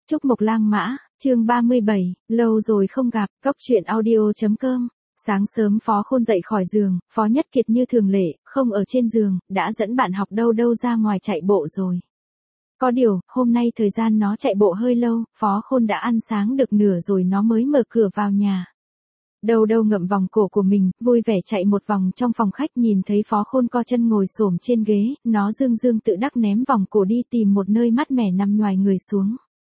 Trúc Mộc Lang Mã, chương 37, lâu rồi không gặp, Cóc Truyện Audio.com. Sáng sớm Phó Khôn dậy khỏi giường, Phó Nhất Kiệt như thường lệ, không ở trên giường, đã dẫn bạn học đâu ra ngoài chạy bộ rồi. Có điều, hôm nay thời gian nó chạy bộ hơi lâu, Phó Khôn đã ăn sáng được nửa rồi nó mới mở cửa vào nhà. Đâu ngậm vòng cổ của mình, vui vẻ chạy một vòng trong phòng khách, nhìn thấy Phó Khôn co chân ngồi xổm trên ghế, nó dương tự đắc ném vòng cổ đi tìm một nơi mát mẻ nằm nhoài người xuống.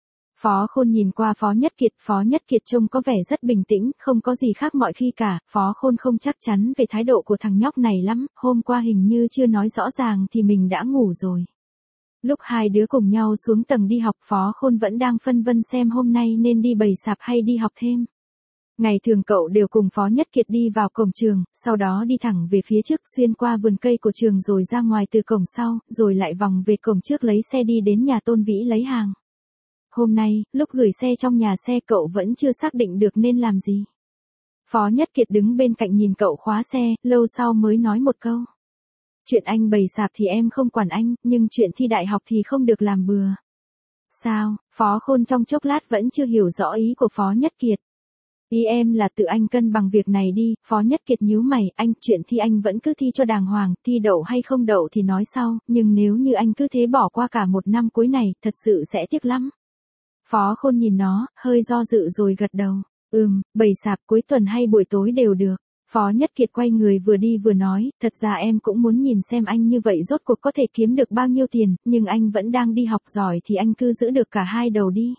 Phó Khôn nhìn qua Phó Nhất Kiệt trông có vẻ rất bình tĩnh, không có gì khác mọi khi cả, Phó Khôn không chắc chắn về thái độ của thằng nhóc này lắm, hôm qua hình như chưa nói rõ ràng thì mình đã ngủ rồi. Lúc hai đứa cùng nhau xuống tầng đi học, Phó Khôn vẫn đang phân vân xem hôm nay nên đi bày sạp hay đi học thêm. Ngày thường cậu đều cùng Phó Nhất Kiệt đi vào cổng trường, sau đó đi thẳng về phía trước xuyên qua vườn cây của trường rồi ra ngoài từ cổng sau, rồi lại vòng về cổng trước lấy xe đi đến nhà Tôn Vĩ lấy hàng. Hôm nay, lúc gửi xe trong nhà xe cậu vẫn chưa xác định được nên làm gì. Phó Nhất Kiệt đứng bên cạnh nhìn cậu khóa xe, lâu sau mới nói một câu. Chuyện anh bày sạp thì em không quản anh, nhưng chuyện thi đại học thì không được làm bừa. Sao? Phó Khôn trong chốc lát vẫn chưa hiểu rõ ý của Phó Nhất Kiệt. Ý em là tự anh cân bằng việc này đi, Phó Nhất Kiệt nhíu mày, anh chuyện thi anh vẫn cứ thi cho đàng hoàng, thi đậu hay không đậu thì nói sau, nhưng nếu như anh cứ thế bỏ qua cả một năm cuối này, thật sự sẽ tiếc lắm. Phó Khôn nhìn nó, hơi do dự rồi gật đầu. Bày sạp cuối tuần hay buổi tối đều được. Phó Nhất Kiệt quay người vừa đi vừa nói, thật ra em cũng muốn nhìn xem anh như vậy rốt cuộc có thể kiếm được bao nhiêu tiền, nhưng anh vẫn đang đi học giỏi thì anh cứ giữ được cả hai đầu đi.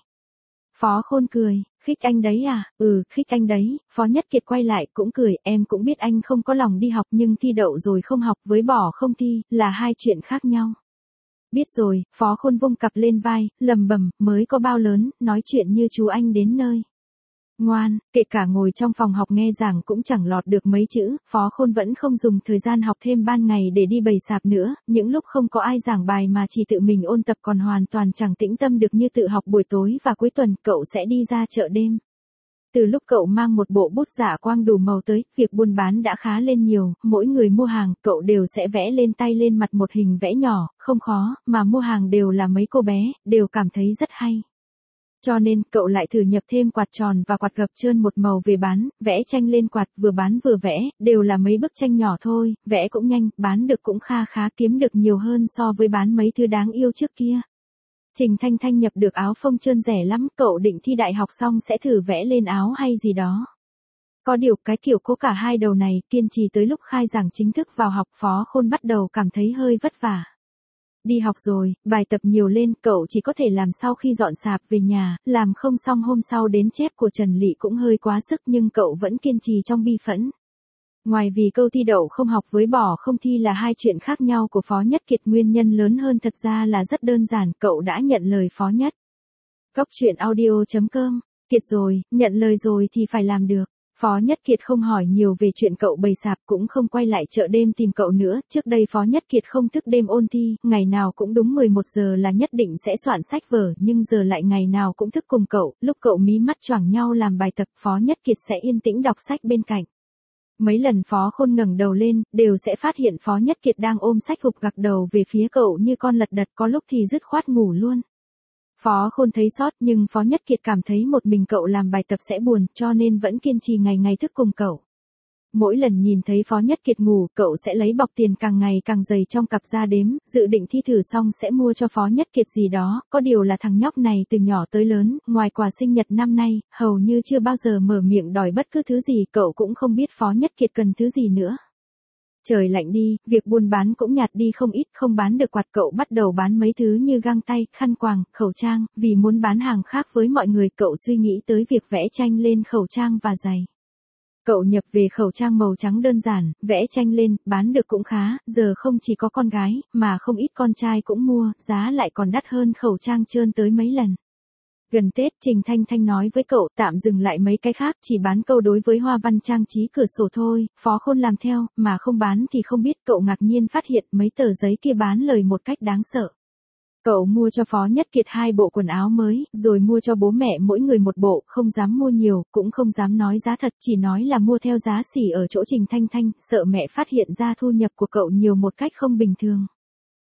Phó Khôn cười, khích anh đấy à? Khích anh đấy. Phó Nhất Kiệt quay lại cũng cười, em cũng biết anh không có lòng đi học nhưng thi đậu rồi không học với bỏ không thi, là hai chuyện khác nhau. Biết rồi, Phó Khôn vung cặp lên vai, lầm bầm, mới có bao lớn, nói chuyện như chú anh đến nơi. Ngoan, kể cả ngồi trong phòng học nghe giảng cũng chẳng lọt được mấy chữ, Phó Khôn vẫn không dùng thời gian học thêm ban ngày để đi bày sạp nữa, những lúc không có ai giảng bài mà chỉ tự mình ôn tập còn hoàn toàn chẳng tĩnh tâm được như tự học buổi tối và cuối tuần, cậu sẽ đi ra chợ đêm. Từ lúc cậu mang một bộ bút dạ quang đủ màu tới, việc buôn bán đã khá lên nhiều, mỗi người mua hàng, cậu đều sẽ vẽ lên tay lên mặt một hình vẽ nhỏ, không khó, mà mua hàng đều là mấy cô bé, đều cảm thấy rất hay. Cho nên, cậu lại thử nhập thêm quạt tròn và quạt gập trơn một màu về bán, vẽ tranh lên quạt vừa bán vừa vẽ, đều là mấy bức tranh nhỏ thôi, vẽ cũng nhanh, bán được cũng kha khá, kiếm được nhiều hơn so với bán mấy thứ đáng yêu trước kia. Trình Thanh Thanh nhập được áo phông trơn rẻ lắm, cậu định thi đại học xong sẽ thử vẽ lên áo hay gì đó. Có điều cái kiểu cố cả hai đầu này, kiên trì tới lúc khai giảng chính thức vào học, Phó Khôn bắt đầu cảm thấy hơi vất vả. Đi học rồi, bài tập nhiều lên, cậu chỉ có thể làm sau khi dọn sạp về nhà, làm không xong hôm sau đến chép của Trần Lị cũng hơi quá sức nhưng cậu vẫn kiên trì trong bi phẫn. Ngoài vì câu thi đậu không học với bỏ không thi là hai chuyện khác nhau của Phó Nhất Kiệt, nguyên nhân lớn hơn thật ra là rất đơn giản, cậu đã nhận lời Phó Nhất. Cóc Truyện Audio.com, Kiệt rồi, nhận lời rồi thì phải làm được. Phó Nhất Kiệt không hỏi nhiều về chuyện cậu bày sạp cũng không quay lại chợ đêm tìm cậu nữa, trước đây Phó Nhất Kiệt không thức đêm ôn thi, ngày nào cũng đúng 11 giờ là nhất định sẽ soạn sách vở, nhưng giờ lại ngày nào cũng thức cùng cậu, lúc cậu mí mắt choàng nhau làm bài tập, Phó Nhất Kiệt sẽ yên tĩnh đọc sách bên cạnh. Mấy lần Phó Khôn ngẩng đầu lên, đều sẽ phát hiện Phó Nhất Kiệt đang ôm sách gục gặc đầu về phía cậu như con lật đật, có lúc thì dứt khoát ngủ luôn. Phó Khôn thấy sót nhưng Phó Nhất Kiệt cảm thấy một mình cậu làm bài tập sẽ buồn, cho nên vẫn kiên trì ngày thức cùng cậu. Mỗi lần nhìn thấy Phó Nhất Kiệt ngủ, cậu sẽ lấy bọc tiền càng ngày càng dày trong cặp ra đếm, dự định thi thử xong sẽ mua cho Phó Nhất Kiệt gì đó, có điều là thằng nhóc này từ nhỏ tới lớn, ngoài quà sinh nhật năm nay, hầu như chưa bao giờ mở miệng đòi bất cứ thứ gì, cậu cũng không biết Phó Nhất Kiệt cần thứ gì nữa. Trời lạnh đi, việc buôn bán cũng nhạt đi không ít, không bán được quạt cậu bắt đầu bán mấy thứ như găng tay, khăn quàng, khẩu trang, vì muốn bán hàng khác với mọi người cậu suy nghĩ tới việc vẽ tranh lên khẩu trang và giày. Cậu nhập về khẩu trang màu trắng đơn giản, vẽ tranh lên, bán được cũng khá, giờ không chỉ có con gái, mà không ít con trai cũng mua, giá lại còn đắt hơn khẩu trang trơn tới mấy lần. Gần Tết, Trình Thanh Thanh nói với cậu tạm dừng lại mấy cái khác, chỉ bán câu đối với hoa văn trang trí cửa sổ thôi, Phó Khôn làm theo, mà không bán thì không biết, cậu ngạc nhiên phát hiện mấy tờ giấy kia bán lời một cách đáng sợ. Cậu mua cho Phó Nhất Kiệt 2 bộ quần áo mới, rồi mua cho bố mẹ mỗi người một bộ, không dám mua nhiều, cũng không dám nói giá thật, chỉ nói là mua theo giá xỉ ở chỗ Trình Thanh Thanh, sợ mẹ phát hiện ra thu nhập của cậu nhiều một cách không bình thường.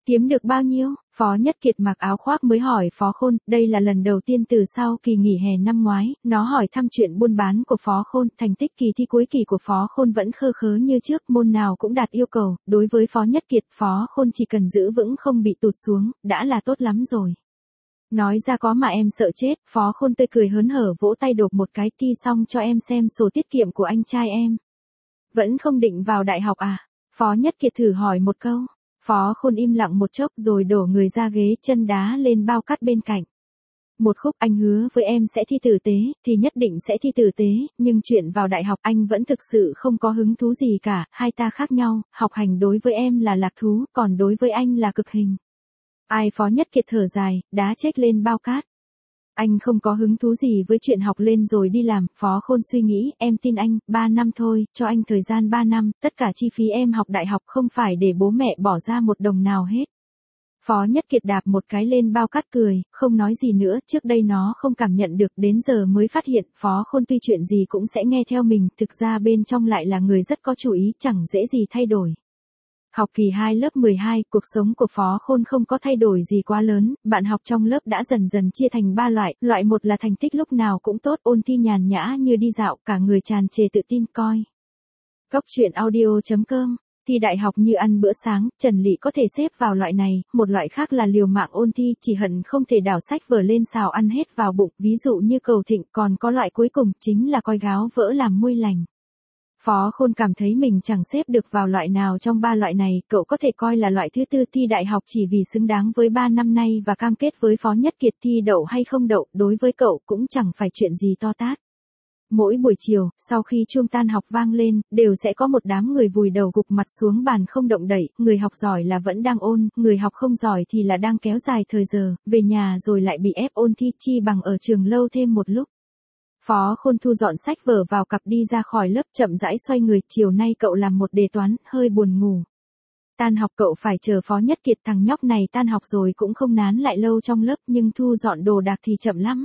Kiếm được bao nhiêu? Phó Nhất Kiệt mặc áo khoác mới hỏi Phó Khôn, đây là lần đầu tiên từ sau kỳ nghỉ hè năm ngoái, nó hỏi thăm chuyện buôn bán của Phó Khôn, thành tích kỳ thi cuối kỳ của Phó Khôn vẫn khơ khớ như trước, môn nào cũng đạt yêu cầu, đối với Phó Nhất Kiệt, Phó Khôn chỉ cần giữ vững không bị tụt xuống, đã là tốt lắm rồi. Nói ra có mà em sợ chết, Phó Khôn tươi cười hớn hở vỗ tay đột một cái, thi xong cho em xem sổ tiết kiệm của anh trai em. Vẫn không định vào đại học à? Phó Nhất Kiệt thử hỏi một câu. Phó Khôn im lặng một chốc rồi đổ người ra ghế, chân đá lên bao cát bên cạnh. Một khúc, anh hứa với em sẽ thi tử tế, thì nhất định sẽ thi tử tế, nhưng chuyện vào đại học anh vẫn thực sự không có hứng thú gì cả, hai ta khác nhau, học hành đối với em là lạc thú, còn đối với anh là cực hình. Ai? Phó Nhất Kiệt thở dài, đá chếch lên bao cát. Anh không có hứng thú gì với chuyện học lên rồi đi làm, Phó Khôn suy nghĩ, em tin anh, 3 năm thôi, cho anh thời gian 3 năm, tất cả chi phí em học đại học không phải để bố mẹ bỏ ra một đồng nào hết. Phó Nhất Kiệt đạp một cái lên bao cát cười, không nói gì nữa, trước đây nó không cảm nhận được, đến giờ mới phát hiện, Phó Khôn tuy chuyện gì cũng sẽ nghe theo mình, thực ra bên trong lại là người rất có chủ ý, chẳng dễ gì thay đổi. Học kỳ 2 lớp 12, cuộc sống của Phó Khôn không có thay đổi gì quá lớn, bạn học trong lớp đã dần dần chia thành 3 loại, loại 1 là thành tích lúc nào cũng tốt, ôn thi nhàn nhã như đi dạo, cả người tràn trề tự tin coi. Góc truyện audio.com, thi đại học như ăn bữa sáng, Trần Lị có thể xếp vào loại này, một loại khác là liều mạng ôn thi, chỉ hận không thể đảo sách vở lên xào ăn hết vào bụng, ví dụ như Cầu Thịnh, còn có loại cuối cùng, chính là coi gáo vỡ làm muôi lành. Phó Khôn cảm thấy mình chẳng xếp được vào loại nào trong 3 loại này, cậu có thể coi là loại thứ tư, thi đại học chỉ vì xứng đáng với 3 năm nay và cam kết với Phó Nhất Kiệt, thi đậu hay không đậu, đối với cậu cũng chẳng phải chuyện gì to tát. Mỗi buổi chiều, sau khi chuông tan học vang lên, đều sẽ có một đám người vùi đầu gục mặt xuống bàn không động đậy, người học giỏi là vẫn đang ôn, người học không giỏi thì là đang kéo dài thời giờ, về nhà rồi lại bị ép ôn thi, chi bằng ở trường lâu thêm một lúc. Phó Khôn thu dọn sách vở vào cặp đi ra khỏi lớp, chậm rãi xoay người, chiều nay cậu làm một đề toán, hơi buồn ngủ. Tan học cậu phải chờ Phó Nhất Kiệt, thằng nhóc này tan học rồi cũng không nán lại lâu trong lớp, nhưng thu dọn đồ đạc thì chậm lắm.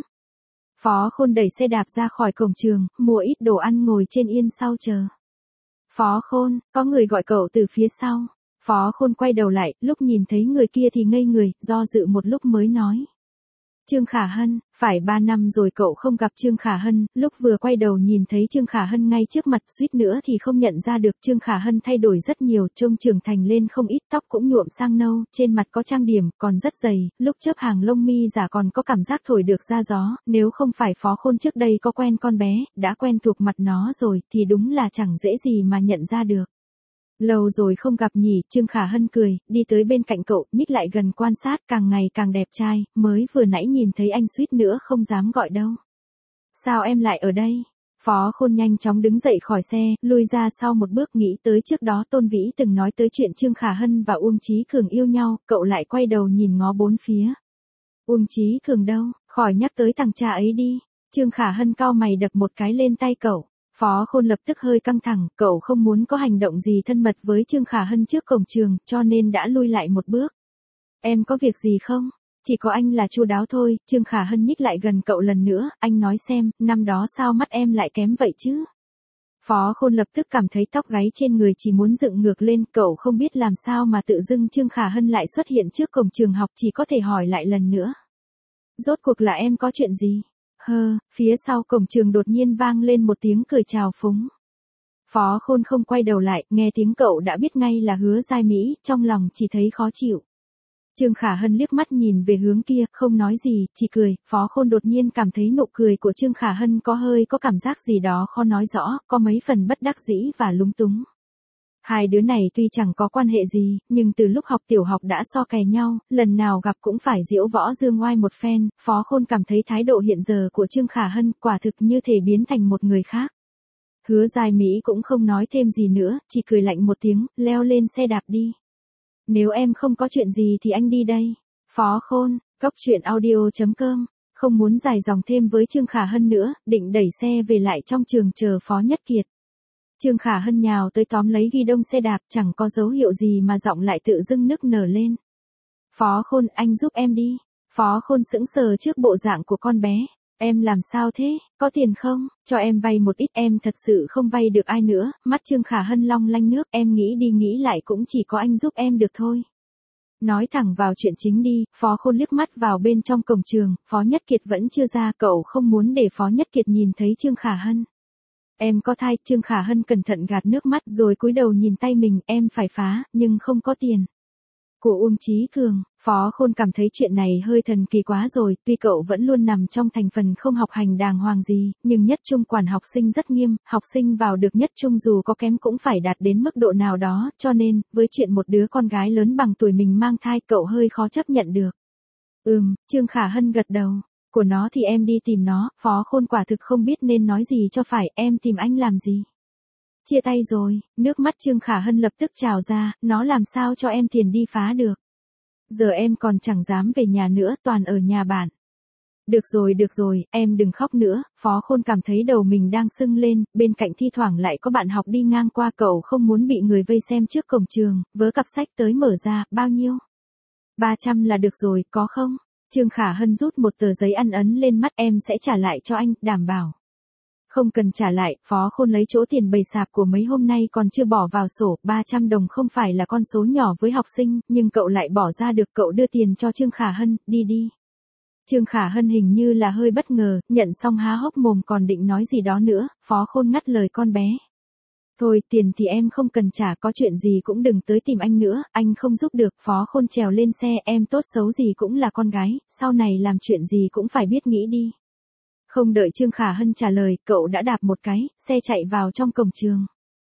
Phó Khôn đẩy xe đạp ra khỏi cổng trường, mua ít đồ ăn ngồi trên yên sau chờ. Phó Khôn, có người gọi cậu từ phía sau. Phó Khôn quay đầu lại, lúc nhìn thấy người kia thì ngây người, do dự một lúc mới nói. Trương Khả Hân, phải 3 năm rồi cậu không gặp Trương Khả Hân, lúc vừa quay đầu nhìn thấy Trương Khả Hân ngay trước mặt, suýt nữa thì không nhận ra được. Trương Khả Hân thay đổi rất nhiều, trông trưởng thành lên không ít, tóc cũng nhuộm sang nâu, trên mặt có trang điểm, còn rất dày, lúc chớp hàng lông mi giả còn có cảm giác thổi được ra gió, nếu không phải Phó Khôn trước đây có quen con bé, đã quen thuộc mặt nó rồi, thì đúng là chẳng dễ gì mà nhận ra được. Lâu rồi không gặp nhỉ, Trương Khả Hân cười, đi tới bên cạnh cậu, nhích lại gần quan sát, càng ngày càng đẹp trai, mới vừa nãy nhìn thấy anh suýt nữa không dám gọi đâu. Sao em lại ở đây? Phó Khôn nhanh chóng đứng dậy khỏi xe, lui ra sau một bước, nghĩ tới trước đó Tôn Vĩ từng nói tới chuyện Trương Khả Hân và Uông Chí Cường yêu nhau, cậu lại quay đầu nhìn ngó bốn phía. Uông Chí Cường đâu, khỏi nhắc tới thằng cha ấy đi. Trương Khả Hân cau mày đập một cái lên tay cậu. Phó Khôn lập tức hơi căng thẳng, cậu không muốn có hành động gì thân mật với Trương Khả Hân trước cổng trường, cho nên đã lui lại một bước. Em có việc gì không? Chỉ có anh là chu đáo thôi. Trương Khả Hân nhích lại gần cậu lần nữa, anh nói xem, năm đó sao mắt em lại kém vậy chứ? Phó Khôn lập tức cảm thấy tóc gáy trên người chỉ muốn dựng ngược lên, cậu không biết làm sao mà tự dưng Trương Khả Hân lại xuất hiện trước cổng trường học, chỉ có thể hỏi lại lần nữa. Rốt cuộc là em có chuyện gì? Phía sau cổng trường đột nhiên vang lên một tiếng cười chào phúng. Phó Khôn không quay đầu lại, nghe tiếng cậu đã biết ngay là Hứa Giai Mỹ, trong lòng chỉ thấy khó chịu. Trương Khả Hân liếc mắt nhìn về hướng kia, không nói gì, chỉ cười. Phó Khôn đột nhiên cảm thấy nụ cười của Trương Khả Hân có cảm giác gì đó khó nói rõ, có mấy phần bất đắc dĩ và lúng túng. Hai đứa này tuy chẳng có quan hệ gì, nhưng từ lúc học tiểu học đã so kè nhau, lần nào gặp cũng phải diễu võ dương oai một phen. Phó Khôn cảm thấy thái độ hiện giờ của Trương Khả Hân quả thực như thể biến thành một người khác. Hứa Giai Mỹ cũng không nói thêm gì nữa, chỉ cười lạnh một tiếng, leo lên xe đạp đi. Nếu em không có chuyện gì thì anh đi đây. Phó Khôn, góc truyện audio.com, không muốn dài dòng thêm với Trương Khả Hân nữa, định đẩy xe về lại trong trường chờ Phó Nhất Kiệt. Trương Khả Hân nhào tới tóm lấy ghi đông xe đạp, chẳng có dấu hiệu gì mà giọng lại tự dưng nức nở lên. Phó Khôn, anh giúp em đi. Phó Khôn sững sờ trước bộ dạng của con bé. Em làm sao thế, có tiền không, cho em vay một ít, em thật sự không vay được ai nữa. Mắt Trương Khả Hân long lanh nước, em nghĩ đi nghĩ lại cũng chỉ có anh giúp em được thôi. Nói thẳng vào chuyện chính đi, Phó Khôn liếc mắt vào bên trong cổng trường, Phó Nhất Kiệt vẫn chưa ra, cậu không muốn để Phó Nhất Kiệt nhìn thấy Trương Khả Hân. Em có thai, Trương Khả Hân cẩn thận gạt nước mắt rồi cúi đầu nhìn tay mình, em phải phá, nhưng không có tiền. Của Uông Chí Cường, Phó Khôn cảm thấy chuyện này hơi thần kỳ quá rồi, tuy cậu vẫn luôn nằm trong thành phần không học hành đàng hoàng gì, nhưng nhất trung quản học sinh rất nghiêm, học sinh vào được nhất trung dù có kém cũng phải đạt đến mức độ nào đó, cho nên, với chuyện một đứa con gái lớn bằng tuổi mình mang thai cậu hơi khó chấp nhận được. Trương Khả Hân gật đầu. Của nó thì em đi tìm nó, Phó Khôn quả thực không biết nên nói gì cho phải, em tìm anh làm gì. Chia tay rồi, nước mắt Trương Khả Hân lập tức trào ra, nó làm sao cho em tiền đi phá được. Giờ em còn chẳng dám về nhà nữa, toàn ở nhà bạn. Được rồi, em đừng khóc nữa, Phó Khôn cảm thấy đầu mình đang sưng lên, bên cạnh thi thoảng lại có bạn học đi ngang qua, cậu không muốn bị người vây xem trước cổng trường, vớ cặp sách tới mở ra, bao nhiêu? 300 là được rồi, có không? Trương Khả Hân rút một tờ giấy ăn ấn lên mắt, em sẽ trả lại cho anh, đảm bảo. Không cần trả lại, Phó Khôn lấy chỗ tiền bày sạp của mấy hôm nay còn chưa bỏ vào sổ, 300 đồng không phải là con số nhỏ với học sinh, nhưng cậu lại bỏ ra được, cậu đưa tiền cho Trương Khả Hân, đi. Trương Khả Hân hình như là hơi bất ngờ, nhận xong há hốc mồm còn định nói gì đó nữa, Phó Khôn ngắt lời con bé. Thôi, tiền thì em không cần trả, có chuyện gì cũng đừng tới tìm anh nữa, anh không giúp được. Phó Khôn trèo lên xe, em tốt xấu gì cũng là con gái, sau này làm chuyện gì cũng phải biết nghĩ đi. Không đợi Trương Khả Hân trả lời, cậu đã đạp một cái, xe chạy vào trong cổng trường.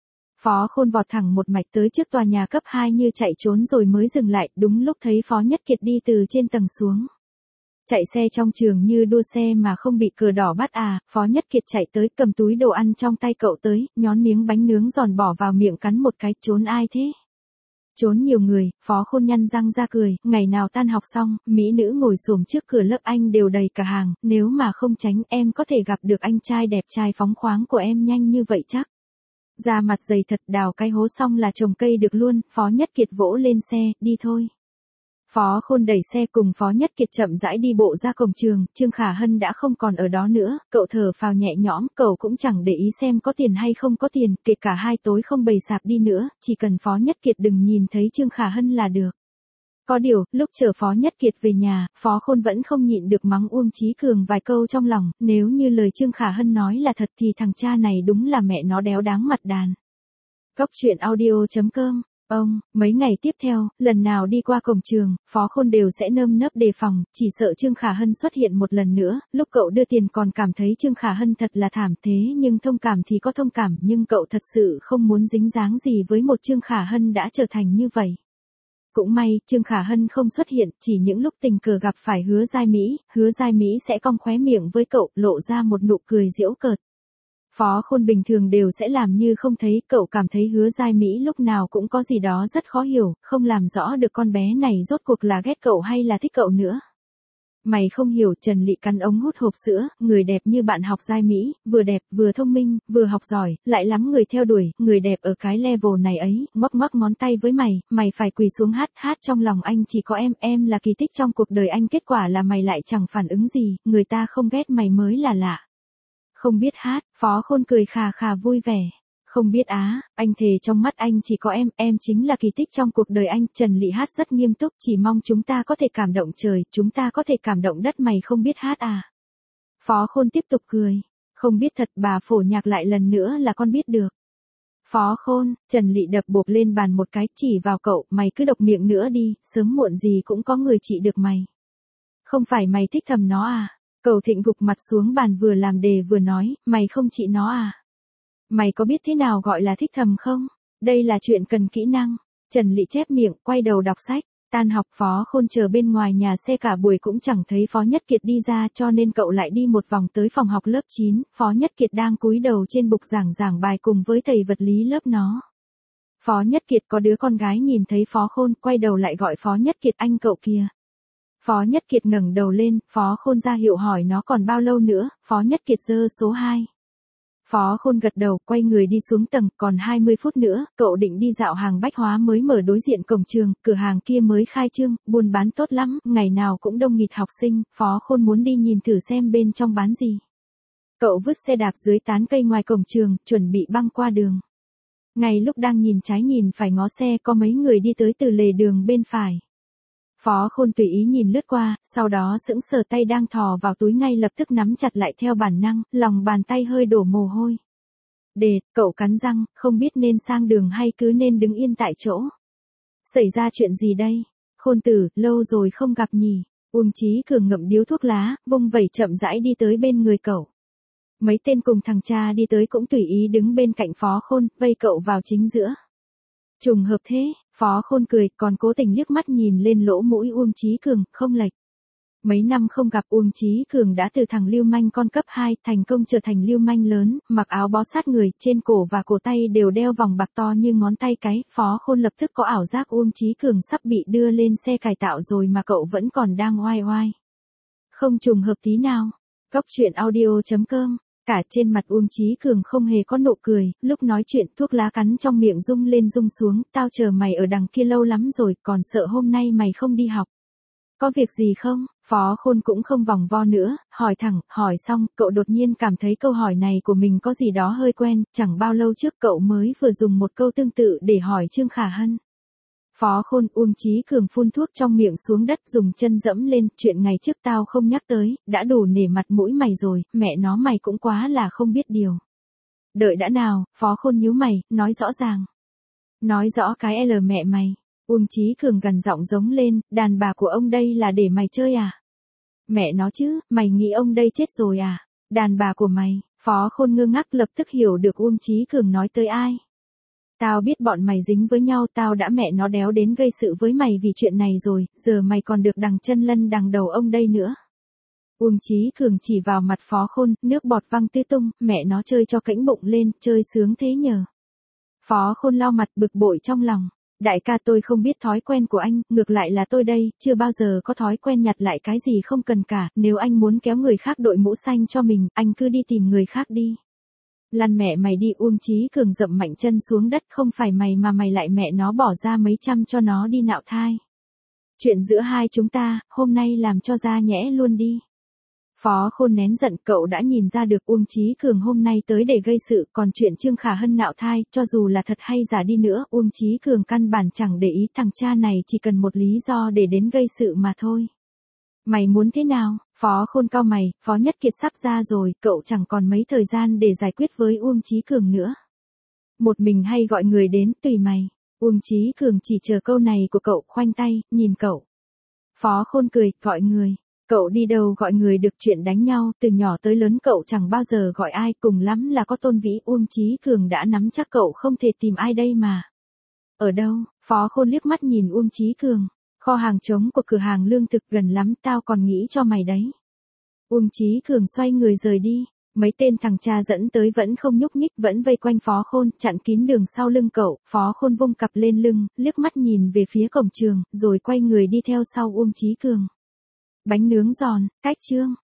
Phó Khôn vọt thẳng một mạch tới trước tòa nhà cấp 2 như chạy trốn rồi mới dừng lại, đúng lúc thấy Phó Nhất Kiệt đi từ trên tầng xuống. Chạy xe trong trường như đua xe mà không bị cờ đỏ bắt à, Phó Nhất Kiệt chạy tới cầm túi đồ ăn trong tay cậu tới, nhón miếng bánh nướng giòn bỏ vào miệng cắn một cái, trốn ai thế? Trốn nhiều người, Phó Khôn nhăn răng ra cười, ngày nào tan học xong, mỹ nữ ngồi xổm trước cửa lớp anh đều đầy cả hàng, nếu mà không tránh em có thể gặp được anh trai đẹp trai phóng khoáng của em nhanh như vậy chắc. Da mặt dày thật, đào cái hố xong là trồng cây được luôn, Phó Nhất Kiệt vỗ lên xe, đi thôi. Phó Khôn đẩy xe cùng Phó Nhất Kiệt chậm rãi đi bộ ra cổng trường, Trương Khả Hân đã không còn ở đó nữa, cậu thở phào nhẹ nhõm, cậu cũng chẳng để ý xem có tiền hay không có tiền, kể cả hai tối không bày sạp đi nữa, chỉ cần Phó Nhất Kiệt đừng nhìn thấy Trương Khả Hân là được. Có điều, lúc chờ Phó Nhất Kiệt về nhà, Phó Khôn vẫn không nhịn được mắng Uông Chí Cường vài câu trong lòng, nếu như lời Trương Khả Hân nói là thật thì thằng cha này đúng là mẹ nó đéo đáng mặt đàn. Cóc truyện audio.com. Mấy ngày tiếp theo, lần nào đi qua cổng trường, Phó Khôn đều sẽ nơm nớp đề phòng, chỉ sợ Trương Khả Hân xuất hiện một lần nữa, lúc cậu đưa tiền còn cảm thấy Trương Khả Hân thật là thảm thế nhưng thông cảm thì có thông cảm nhưng cậu thật sự không muốn dính dáng gì với một Trương Khả Hân đã trở thành như vậy. Cũng may, Trương Khả Hân không xuất hiện, chỉ những lúc tình cờ gặp phải Hứa Giai Mỹ sẽ cong khóe miệng với cậu, lộ ra một nụ cười giễu cợt. Phó Khôn bình thường đều sẽ làm như không thấy, cậu cảm thấy Hứa Giai Mỹ lúc nào cũng có gì đó rất khó hiểu, không làm rõ được con bé này rốt cuộc là ghét cậu hay là thích cậu nữa. Mày không hiểu, Trần Lị cắn ống hút hộp sữa, người đẹp như bạn học Giai Mỹ, vừa đẹp, vừa thông minh, vừa học giỏi, lại lắm người theo đuổi, người đẹp ở cái level này ấy, ngoắc ngón tay với mày phải quỳ xuống hát trong lòng anh chỉ có em là kỳ tích trong cuộc đời anh, kết quả là mày lại chẳng phản ứng gì, người ta không ghét mày mới là lạ. Không biết hát, Phó Khôn cười khà khà vui vẻ. Không biết á, anh thề trong mắt anh chỉ có em chính là kỳ tích trong cuộc đời anh. Trần Lị hát rất nghiêm túc, chỉ mong chúng ta có thể cảm động trời, chúng ta có thể cảm động đất, mày không biết hát à. Phó Khôn tiếp tục cười. Không biết thật, bà phổ nhạc lại lần nữa là con biết được. Phó Khôn, Trần Lị đập bộp lên bàn một cái, chỉ vào cậu, mày cứ độc miệng nữa đi, sớm muộn gì cũng có người trị được mày. Không phải mày thích thầm nó à? Cầu Thịnh gục mặt xuống bàn vừa làm đề vừa nói, mày không trị nó à? Mày có biết thế nào gọi là thích thầm không? Đây là chuyện cần kỹ năng. Trần Lị chép miệng, quay đầu đọc sách. Tan học Phó Khôn chờ bên ngoài nhà xe cả buổi cũng chẳng thấy Phó Nhất Kiệt đi ra cho nên cậu lại đi một vòng tới phòng học lớp 9. Phó Nhất Kiệt đang cúi đầu trên bục giảng bài cùng với thầy vật lý lớp nó. Phó Nhất Kiệt có đứa con gái nhìn thấy Phó Khôn, quay đầu lại gọi Phó Nhất Kiệt, anh cậu kìa. Phó Nhất Kiệt ngẩng đầu lên, Phó Khôn ra hiệu hỏi nó còn bao lâu nữa, Phó Nhất Kiệt giơ số 2. Phó Khôn gật đầu, quay người đi xuống tầng, còn 20 phút nữa, cậu định đi dạo hàng bách hóa mới mở đối diện cổng trường, cửa hàng kia mới khai trương, buôn bán tốt lắm, ngày nào cũng đông nghịt học sinh, Phó Khôn muốn đi nhìn thử xem bên trong bán gì. Cậu vứt xe đạp dưới tán cây ngoài cổng trường, chuẩn bị băng qua đường. Ngay lúc đang nhìn trái nhìn phải ngó xe, có mấy người đi tới từ lề đường bên phải. Phó Khôn tùy ý nhìn lướt qua, sau đó sững sờ tay đang thò vào túi ngay lập tức nắm chặt lại theo bản năng, lòng bàn tay hơi đổ mồ hôi. Cậu cắn răng, không biết nên sang đường hay cứ nên đứng yên tại chỗ. Xảy ra chuyện gì đây? Khôn tử, lâu rồi không gặp nhỉ. Uông Chí Cường ngậm điếu thuốc lá, vung vẩy chậm rãi đi tới bên người cậu. Mấy tên cùng thằng cha đi tới cũng tùy ý đứng bên cạnh Phó Khôn, vây cậu vào chính giữa. Trùng hợp thế, Phó Khôn cười, còn cố tình liếc mắt nhìn lên lỗ mũi Uông Chí Cường, không lệch. Mấy năm không gặp Uông Chí Cường đã từ thằng lưu manh con cấp 2 thành công trở thành lưu manh lớn, mặc áo bó sát người, trên cổ và cổ tay đều đeo vòng bạc to như ngón tay cái. Phó Khôn lập tức có ảo giác Uông Chí Cường sắp bị đưa lên xe cải tạo rồi mà cậu vẫn còn đang oai oai. Không trùng hợp tí nào. Góc truyện audio.com. Cả trên mặt Uông Chí Cường không hề có nụ cười, lúc nói chuyện thuốc lá cắn trong miệng rung lên rung xuống, tao chờ mày ở đằng kia lâu lắm rồi, còn sợ hôm nay mày không đi học. Có việc gì không? Phó Khôn cũng không vòng vo nữa, hỏi thẳng, hỏi xong, cậu đột nhiên cảm thấy câu hỏi này của mình có gì đó hơi quen, chẳng bao lâu trước cậu mới vừa dùng một câu tương tự để hỏi Trương Khả Hân. Phó Khôn, Uông Chí Cường phun thuốc trong miệng xuống đất dùng chân dẫm lên, chuyện ngày trước tao không nhắc tới, đã đủ nể mặt mũi mày rồi, mẹ nó mày cũng quá là không biết điều. Đợi đã nào, Phó Khôn nhíu mày, nói rõ ràng. Nói rõ cái L mẹ mày. Uông Chí Cường gằn giọng giống lên, đàn bà của ông đây là để mày chơi à? Mẹ nó chứ, mày nghĩ ông đây chết rồi à? Đàn bà của mày, Phó Khôn ngơ ngác lập tức hiểu được Uông Chí Cường nói tới ai. Tao biết bọn mày dính với nhau, tao đã mẹ nó đéo đến gây sự với mày vì chuyện này rồi, giờ mày còn được đằng chân lân đằng đầu ông đây nữa. Uông Chí Cường chỉ vào mặt Phó Khôn, nước bọt văng tứ tung, mẹ nó chơi cho cãnh bụng lên, chơi sướng thế nhờ. Phó Khôn lau mặt bực bội trong lòng. Đại ca, tôi không biết thói quen của anh, ngược lại là tôi đây, chưa bao giờ có thói quen nhặt lại cái gì không cần cả, nếu anh muốn kéo người khác đội mũ xanh cho mình, anh cứ đi tìm người khác đi. Lăn mẹ mày đi. Uông Chí Cường dậm mạnh chân xuống đất, không phải mày mà mày lại mẹ nó bỏ ra mấy trăm cho nó đi nạo thai. Chuyện giữa hai chúng ta, hôm nay làm cho ra nhẽ luôn đi. Phó Khôn nén giận, cậu đã nhìn ra được Uông Chí Cường hôm nay tới để gây sự, còn chuyện Trương Khả Hân nạo thai, cho dù là thật hay giả đi nữa, Uông Chí Cường căn bản chẳng để ý, thằng cha này chỉ cần một lý do để đến gây sự mà thôi. Mày muốn thế nào? Phó Khôn cau mày, Phó Nhất Kiệt sắp ra rồi, cậu chẳng còn mấy thời gian để giải quyết với Uông Chí Cường nữa. Một mình hay gọi người đến, tùy mày. Uông Chí Cường chỉ chờ câu này của cậu, khoanh tay, nhìn cậu. Phó Khôn cười, gọi người. Cậu đi đâu gọi người được, chuyện đánh nhau, từ nhỏ tới lớn cậu chẳng bao giờ gọi ai, cùng lắm là có Tôn Vĩ. Uông Chí Cường đã nắm chắc cậu không thể tìm ai đây mà. Ở đâu? Phó Khôn liếc mắt nhìn Uông Chí Cường. Kho hàng trống của cửa hàng lương thực gần lắm, tao còn nghĩ cho mày đấy. Uông Chí Cường xoay người rời đi. Mấy tên thằng cha dẫn tới vẫn không nhúc nhích, vẫn vây quanh Phó Khôn, chặn kín đường sau lưng cậu. Phó Khôn vung cặp lên lưng, liếc mắt nhìn về phía cổng trường, rồi quay người đi theo sau Uông Chí Cường. Bánh nướng giòn, cách chương.